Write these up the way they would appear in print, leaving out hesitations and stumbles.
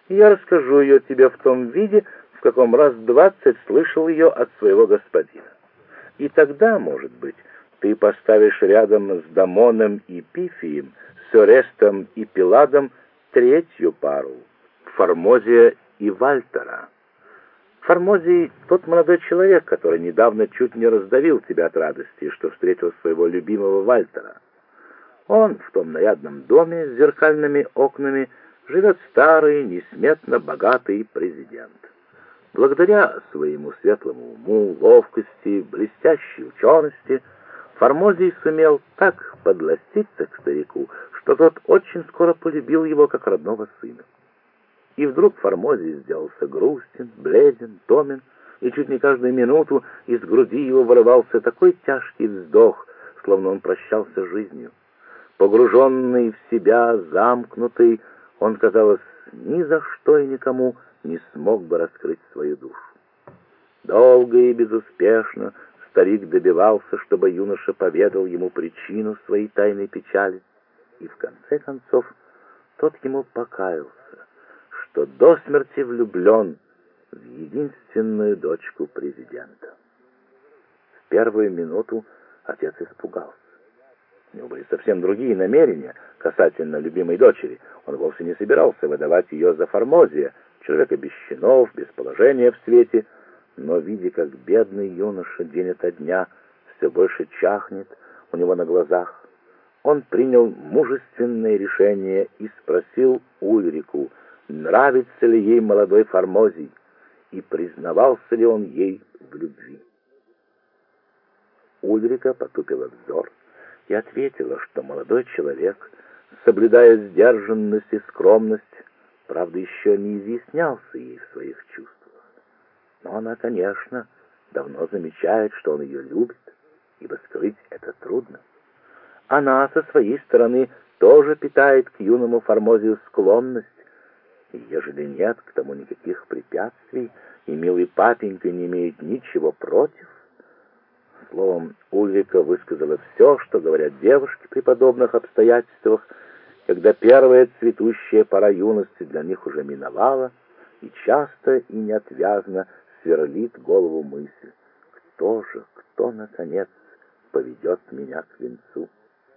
и я расскажу ее тебе в том виде, в каком раз 20 слышал ее от своего господина. И тогда, может быть, ты поставишь рядом с Дамоном и Пифием, с Орестом и Пиладом третью пару — Формозия и Вальтера. Формозий — тот молодой человек, который недавно чуть не раздавил тебя от радости, что встретил своего любимого Вальтера. Он в том нарядном доме с зеркальными окнами живет старый, несметно богатый президент. Благодаря своему светлому уму, ловкости, блестящей учености, Формозий сумел так подластиться к старику, что тот очень скоро полюбил его как родного сына. И вдруг Формозий сделался грустен, бледен, томен, и чуть не каждую минуту из груди его вырывался такой тяжкий вздох, словно он прощался с жизнью. Погруженный в себя, замкнутый, он, казалось, ни за что и никому не смог бы раскрыть свою душу. Долго и безуспешно старик добивался, чтобы юноша поведал ему причину своей тайной печали, и в конце концов тот ему покаялся, что до смерти влюблен в единственную дочку президента. В первую минуту отец испугался. У него были совсем другие намерения касательно любимой дочери. Он вовсе не собирался выдавать ее за Формозия, человека без чинов, без положения в свете, но, видя, как бедный юноша день ото дня все больше чахнет у него на глазах, он принял мужественное решение и спросил Ульрику, нравится ли ей молодой Формозий, и признавался ли он ей в любви. Ульрика потупила взор и ответила, что молодой человек, соблюдая сдержанность и скромность, правда, еще не изъяснялся ей в своих чувствах. Но она, конечно, давно замечает, что он ее любит, ибо скрыть это трудно. Она, со своей стороны, тоже питает к юному Формозию склонность, и ежели нет к тому никаких препятствий, и милый папенька не имеет ничего против. Словом, Ульрика высказала все, что говорят девушки при подобных обстоятельствах, когда первая цветущая пора юности для них уже миновала, и часто и неотвязно сверлит голову мысль: кто, наконец, поведет меня к венцу?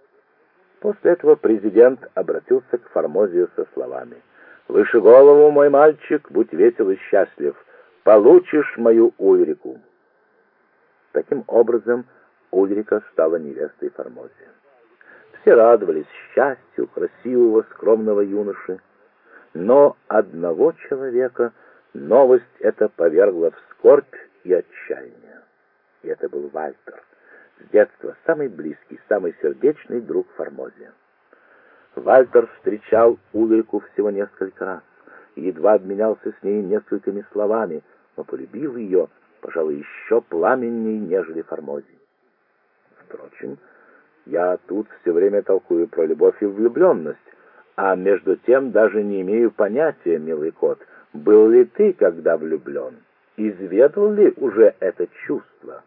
После этого президент обратился к Формозию со словами: «Выше голову, мой мальчик, будь весел и счастлив, получишь мою Ульрику». Таким образом, Ульрика стала невестой Формозия. Все радовались счастью красивого, скромного юноши, но одного человека новость эта повергла в скорбь и отчаяние. И это был Вальтер, с детства самый близкий, самый сердечный друг Формозия. Вальтер встречал Ульрику всего несколько раз, и едва обменялся с ней несколькими словами, но полюбил ее, пожалуй, еще пламенней, нежели Формозий. Впрочем, я тут все время толкую про любовь и влюбленность, а между тем даже не имею понятия, милый кот, был ли ты когда влюблен, изведал ли уже это чувство?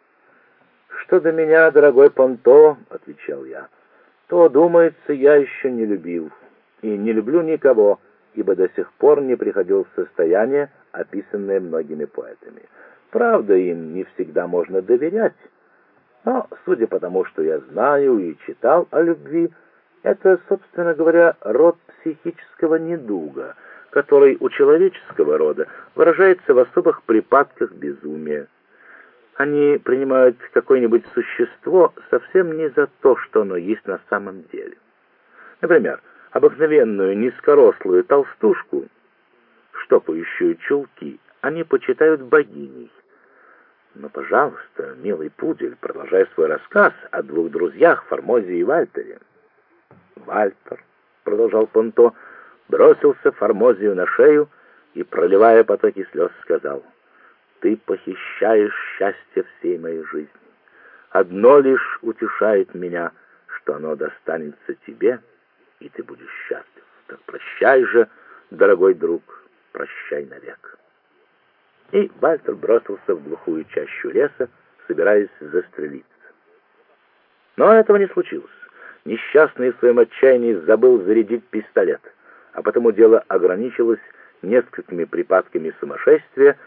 «Что до меня, дорогой Понто, — отвечал я, — то, думается, я еще не любил, и не люблю никого, ибо до сих пор не приходил в состояние, описанное многими поэтами. Правда, им не всегда можно доверять, но, судя по тому, что я знаю и читал о любви, это, собственно говоря, род психического недуга, который у человеческого рода выражается в особых припадках безумия. Они принимают какое-нибудь существо совсем не за то, что оно есть на самом деле. Например, обыкновенную низкорослую толстушку, штопающую чулки, они почитают богиней. Но, пожалуйста, милый пудель, продолжай свой рассказ о двух друзьях, Формозии и Вальтере. Вальтер, — продолжал Понто, — бросился Формозию на шею и, проливая потоки слез, сказал: «Ты похищаешь счастье всей моей жизни. Одно лишь утешает меня, что оно достанется тебе, и ты будешь счастлив. Так прощай же, дорогой друг, прощай навек». И Вальтер бросился в глухую чащу леса, собираясь застрелиться. Но этого не случилось. Несчастный в своем отчаянии забыл зарядить пистолет, а потому дело ограничилось несколькими припадками сумасшествия